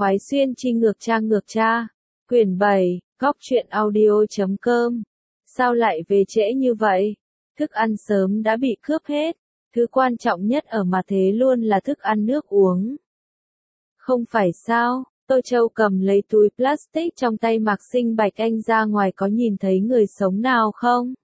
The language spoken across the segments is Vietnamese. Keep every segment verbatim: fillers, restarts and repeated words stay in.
khoái xuyên chi ngược cha ngược cha. Quyển bảy, góc truyện audio chấm com. Sao lại về trễ như vậy? Thức ăn sớm đã bị cướp hết. Thứ quan trọng nhất ở mà thế luôn là thức ăn nước uống. Không phải sao? Tô Châu cầm lấy túi plastic trong tay Mạc Sinh Bạch, anh ra ngoài có nhìn thấy người sống nào không?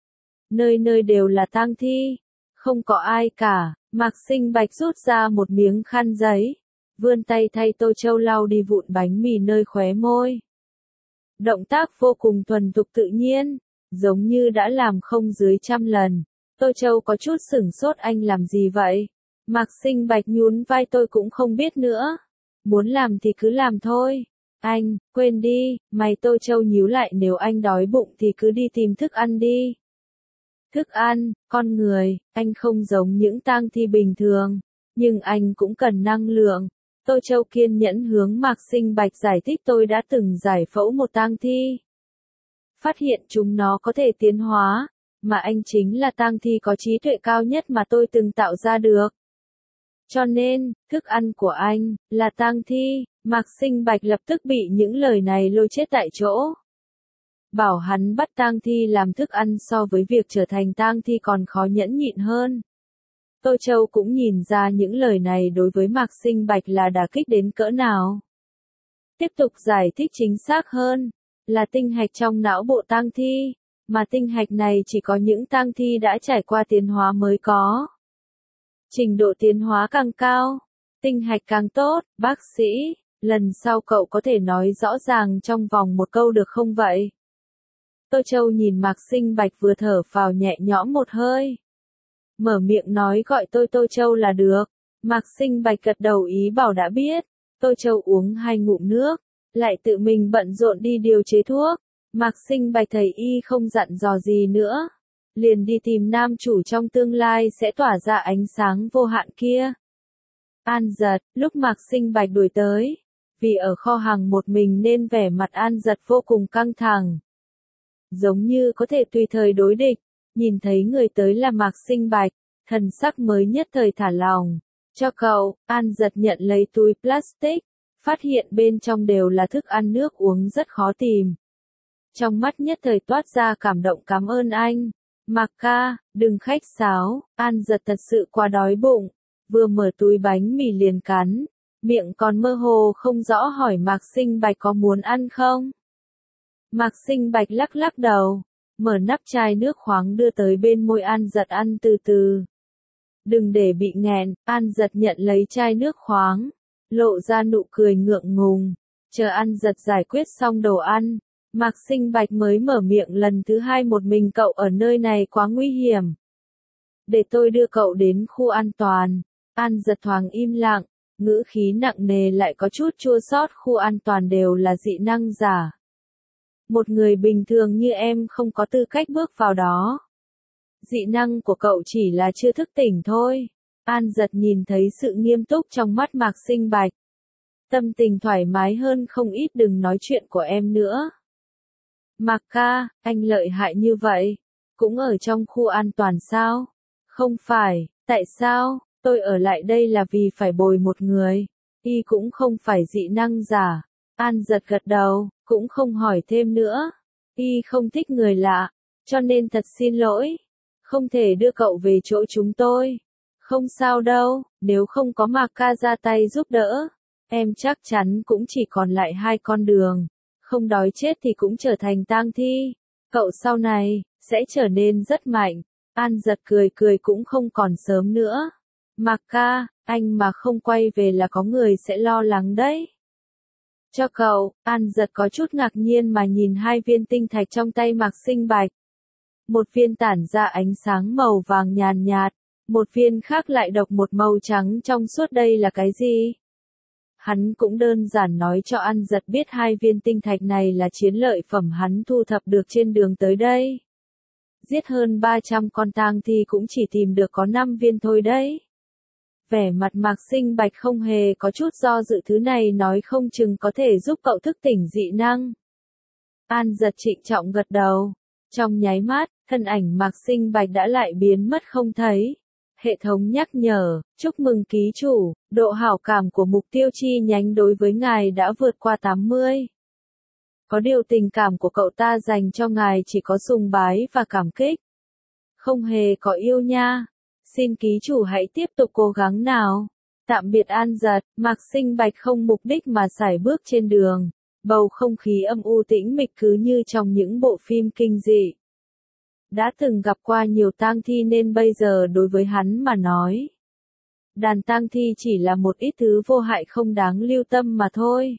Nơi nơi đều là tang thi. Không có ai cả. Mạc Sinh Bạch rút ra một miếng khăn giấy. Vươn tay thay Tô Châu lau đi vụn bánh mì nơi khóe môi. Động tác vô cùng thuần thục tự nhiên. Giống như đã làm không dưới trăm lần. Tô Châu có chút sửng sốt, anh làm gì vậy? Mạc Sinh Bạch nhún vai, tôi cũng không biết nữa. Muốn làm thì cứ làm thôi. Anh, quên đi, mày. Tô Châu nhíu lại, nếu anh đói bụng thì cứ đi tìm thức ăn đi. Thức ăn, con người, anh không giống những tang thi bình thường, nhưng anh cũng cần năng lượng. Tô Châu kiên nhẫn hướng Mạc Sinh Bạch giải thích, tôi đã từng giải phẫu một tang thi. Phát hiện chúng nó có thể tiến hóa, mà anh chính là tang thi có trí tuệ cao nhất mà tôi từng tạo ra được. Cho nên, thức ăn của anh, là tang thi. Mạc Sinh Bạch lập tức bị những lời này lôi chết tại chỗ. Bảo hắn bắt tang thi làm thức ăn so với việc trở thành tang thi còn khó nhẫn nhịn hơn. Tô Châu cũng nhìn ra những lời này đối với Mạc Sinh Bạch là đả kích đến cỡ nào. Tiếp tục giải thích chính xác hơn, là tinh hạch trong não bộ tang thi, mà tinh hạch này chỉ có những tang thi đã trải qua tiến hóa mới có. Trình độ tiến hóa càng cao, tinh hạch càng tốt. Bác sĩ, lần sau cậu có thể nói rõ ràng trong vòng một câu được không vậy? Tô Châu nhìn Mạc Sinh Bạch vừa thở phào nhẹ nhõm một hơi. Mở miệng nói gọi tôi Tô Châu là được. Mạc Sinh Bạch gật đầu ý bảo đã biết. Tô Châu uống hai ngụm nước, lại tự mình bận rộn đi điều chế thuốc. Mạc Sinh Bạch thấy y không dặn dò gì nữa, liền đi tìm nam chủ trong tương lai sẽ tỏa ra ánh sáng vô hạn kia. An Giật, lúc Mạc Sinh Bạch đuổi tới, vì ở kho hàng một mình nên vẻ mặt An Giật vô cùng căng thẳng. Giống như có thể tùy thời đối địch, nhìn thấy người tới là Mạc Sinh Bạch, thần sắc mới nhất thời thả lòng. Cho cậu. An Giật nhận lấy túi plastic, phát hiện bên trong đều là thức ăn nước uống rất khó tìm. Trong mắt nhất thời toát ra cảm động, cảm ơn anh. Mạc ca, đừng khách sáo. An Giật thật sự quá đói bụng, vừa mở túi bánh mì liền cắn, miệng còn mơ hồ không rõ hỏi Mạc Sinh Bạch có muốn ăn không? Mạc Sinh Bạch lắc lắc đầu, mở nắp chai nước khoáng đưa tới bên môi An Giật, ăn từ từ. Đừng để bị nghẹn. An Giật nhận lấy chai nước khoáng, lộ ra nụ cười ngượng ngùng. Chờ An Giật giải quyết xong đồ ăn, Mạc Sinh Bạch mới mở miệng lần thứ hai, một mình cậu ở nơi này quá nguy hiểm. Để tôi đưa cậu đến khu an toàn. An Giật thoáng im lặng, ngữ khí nặng nề lại có chút chua xót, khu an toàn đều là dị năng giả. Một người bình thường như em không có tư cách bước vào đó. Dị năng của cậu chỉ là chưa thức tỉnh thôi. An Giật nhìn thấy sự nghiêm túc trong mắt Mạc Sinh Bạch, tâm tình thoải mái hơn không ít. Đừng nói chuyện của em nữa. Mạc ca, anh lợi hại như vậy, cũng ở trong khu an toàn sao? Không phải. Tại sao? Tôi ở lại đây là vì phải bồi một người. Y cũng không phải dị năng giả. An Giật gật đầu, cũng không hỏi thêm nữa. Y không thích người lạ, cho nên thật xin lỗi, không thể đưa cậu về chỗ chúng tôi. Không sao đâu, nếu không có Mạc ca ra tay giúp đỡ, em chắc chắn cũng chỉ còn lại hai con đường. Không đói chết thì cũng trở thành tang thi. Cậu sau này sẽ trở nên rất mạnh. An Giật cười cười, cũng không còn sớm nữa. Mạc ca, anh mà không quay về là có người sẽ lo lắng đấy. Cho cậu. An Giật có chút ngạc nhiên mà nhìn hai viên tinh thạch trong tay Mạc Sinh Bạch. Một viên tản ra ánh sáng màu vàng nhàn nhạt, một viên khác lại độc một màu trắng trong suốt, đây là cái gì? Hắn cũng đơn giản nói cho An Giật biết hai viên tinh thạch này là chiến lợi phẩm hắn thu thập được trên đường tới đây. Giết hơn ba trăm con tang thi cũng chỉ tìm được có năm viên thôi đấy. Vẻ mặt Mạc Sinh Bạch không hề có chút do dự, thứ này nói không chừng có thể giúp cậu thức tỉnh dị năng. An Giật trịnh trọng gật đầu. Trong nháy mắt, thân ảnh Mạc Sinh Bạch đã lại biến mất không thấy. Hệ thống nhắc nhở, chúc mừng ký chủ, độ hảo cảm của mục tiêu chi nhánh đối với ngài đã vượt qua tám mươi. Có điều tình cảm của cậu ta dành cho ngài chỉ có sùng bái và cảm kích. Không hề có yêu nha. Xin ký chủ hãy tiếp tục cố gắng nào. Tạm biệt An Giật, Mạc Sinh Bạch không mục đích mà sải bước trên đường. Bầu không khí âm u tĩnh mịch cứ như trong những bộ phim kinh dị. Đã từng gặp qua nhiều tang thi nên bây giờ đối với hắn mà nói. Đàn tang thi chỉ là một ít thứ vô hại không đáng lưu tâm mà thôi.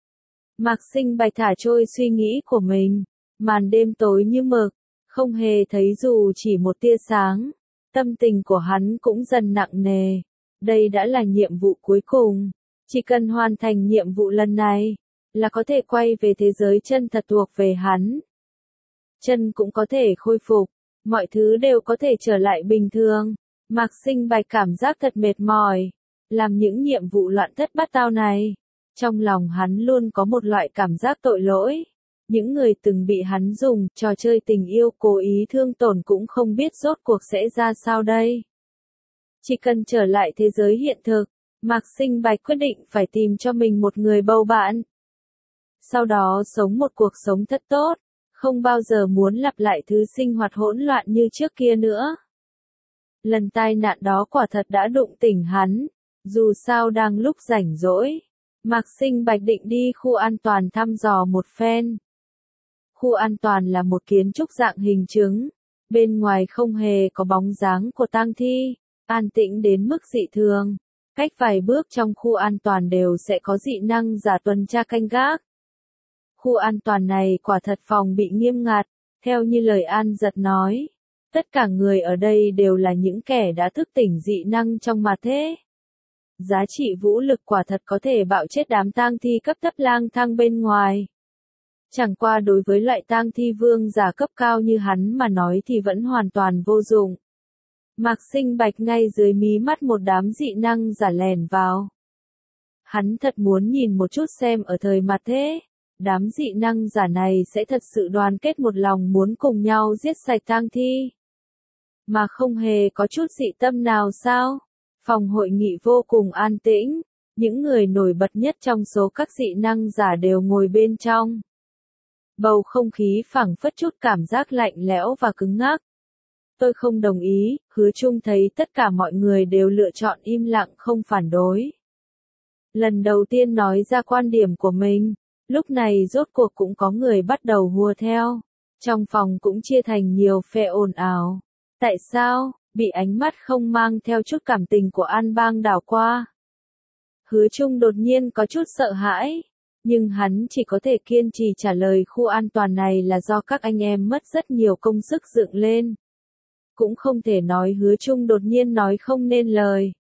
Mạc Sinh Bạch thả trôi suy nghĩ của mình. Màn đêm tối như mực, không hề thấy dù chỉ một tia sáng. Tâm tình của hắn cũng dần nặng nề. Đây đã là nhiệm vụ cuối cùng. Chỉ cần hoàn thành nhiệm vụ lần này, là có thể quay về thế giới chân thật thuộc về hắn. Chân cũng có thể khôi phục, mọi thứ đều có thể trở lại bình thường. Mạc Sinh Bạch cảm giác thật mệt mỏi. Làm những nhiệm vụ loạn thất bát tao này. Trong lòng hắn luôn có một loại cảm giác tội lỗi. Những người từng bị hắn dùng trò chơi tình yêu cố ý thương tổn cũng không biết rốt cuộc sẽ ra sao đây. Chỉ cần trở lại thế giới hiện thực, Mạc Sinh Bạch quyết định phải tìm cho mình một người bầu bạn. Sau đó sống một cuộc sống thật tốt, không bao giờ muốn lặp lại thứ sinh hoạt hỗn loạn như trước kia nữa. Lần tai nạn đó quả thật đã đụng tỉnh hắn, dù sao đang lúc rảnh rỗi. Mạc Sinh Bạch định đi khu an toàn thăm dò một phen. Khu an toàn là một kiến trúc dạng hình trứng, bên ngoài không hề có bóng dáng của tang thi, an tĩnh đến mức dị thường. Cách vài bước trong khu an toàn đều sẽ có dị năng giả tuần tra canh gác. Khu an toàn này quả thật phòng bị nghiêm ngặt, theo như lời An Giật nói. Tất cả người ở đây đều là những kẻ đã thức tỉnh dị năng trong mà thế. Giá trị vũ lực quả thật có thể bạo chết đám tang thi cấp thấp lang thang bên ngoài. Chẳng qua đối với loại tang thi vương giả cấp cao như hắn mà nói thì vẫn hoàn toàn vô dụng. Mạc Sinh Bạch ngay dưới mí mắt một đám dị năng giả lèn vào. Hắn thật muốn nhìn một chút xem ở thời mặt thế, đám dị năng giả này sẽ thật sự đoàn kết một lòng muốn cùng nhau giết sạch tang thi. Mà không hề có chút dị tâm nào sao? Phòng hội nghị vô cùng an tĩnh, những người nổi bật nhất trong số các dị năng giả đều ngồi bên trong. Bầu không khí phảng phất chút cảm giác lạnh lẽo và cứng ngắc. Tôi không đồng ý, Hứa Trung thấy tất cả mọi người đều lựa chọn im lặng không phản đối. Lần đầu tiên nói ra quan điểm của mình, lúc này rốt cuộc cũng có người bắt đầu hùa theo. Trong phòng cũng chia thành nhiều phe ồn ào. Tại sao? Bị ánh mắt không mang theo chút cảm tình của An Bang đảo qua. Hứa Trung đột nhiên có chút sợ hãi, nhưng hắn chỉ có thể kiên trì trả lời khu an toàn này là do các anh em mất rất nhiều công sức dựng lên. Cũng không thể nói Hứa Trung đột nhiên nói không nên lời.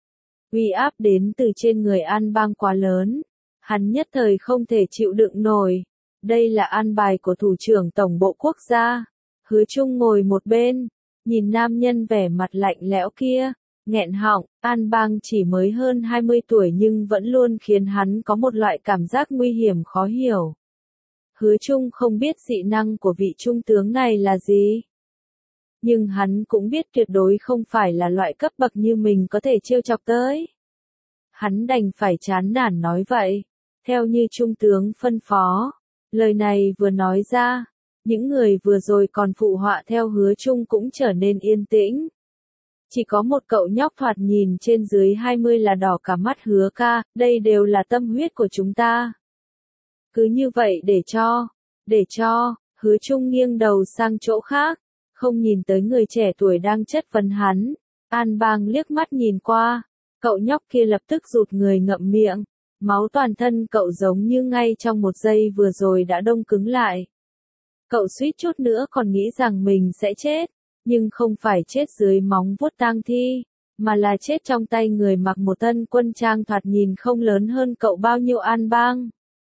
Uy áp đến từ trên người An Bang quá lớn, hắn nhất thời không thể chịu đựng nổi. Đây là an bài của thủ trưởng tổng bộ quốc gia. Hứa Trung ngồi một bên, nhìn nam nhân vẻ mặt lạnh lẽo kia, nghẹn họng. An Bang chỉ mới hơn hai mươi tuổi nhưng vẫn luôn khiến hắn có một loại cảm giác nguy hiểm khó hiểu. Hứa Trung không biết dị năng của vị trung tướng này là gì. Nhưng hắn cũng biết tuyệt đối không phải là loại cấp bậc như mình có thể trêu chọc tới. Hắn đành phải chán nản nói vậy, theo như trung tướng phân phó. Lời này vừa nói ra, những người vừa rồi còn phụ họa theo Hứa Trung cũng trở nên yên tĩnh. Chỉ có một cậu nhóc thoạt nhìn trên dưới hai mươi là đỏ cả mắt. Hứa ca, đây đều là tâm huyết của chúng ta. Cứ như vậy để cho, để cho, Hứa Trung nghiêng đầu sang chỗ khác, không nhìn tới người trẻ tuổi đang chất vấn hắn. An Bang liếc mắt nhìn qua, cậu nhóc kia lập tức rụt người ngậm miệng. Máu toàn thân cậu giống như ngay trong một giây vừa rồi đã đông cứng lại. Cậu suýt chút nữa còn nghĩ rằng mình sẽ chết, nhưng không phải chết dưới móng vuốt tang thi, mà là chết trong tay người mặc một thân quân trang thoạt nhìn không lớn hơn cậu bao nhiêu. An Bang.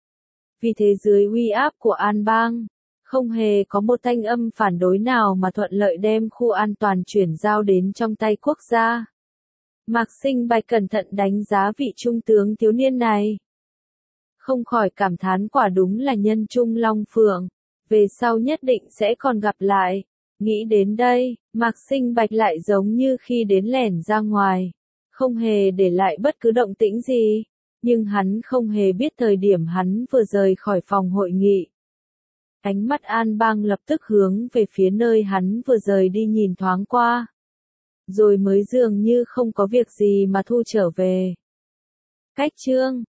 Vì thế dưới uy áp của An Bang, không hề có một thanh âm phản đối nào mà thuận lợi đem khu an toàn chuyển giao đến trong tay quốc gia. Mạc Sinh Bạch cẩn thận đánh giá vị trung tướng thiếu niên này. Không khỏi cảm thán quả đúng là nhân trung long phượng, về sau nhất định sẽ còn gặp lại. Nghĩ đến đây, Mạc Sinh Bạch lại giống như khi đến lẻn ra ngoài, không hề để lại bất cứ động tĩnh gì, nhưng hắn không hề biết thời điểm hắn vừa rời khỏi phòng hội nghị. Ánh mắt An Bang lập tức hướng về phía nơi hắn vừa rời đi nhìn thoáng qua, rồi mới dường như không có việc gì mà thu trở về. Cách chương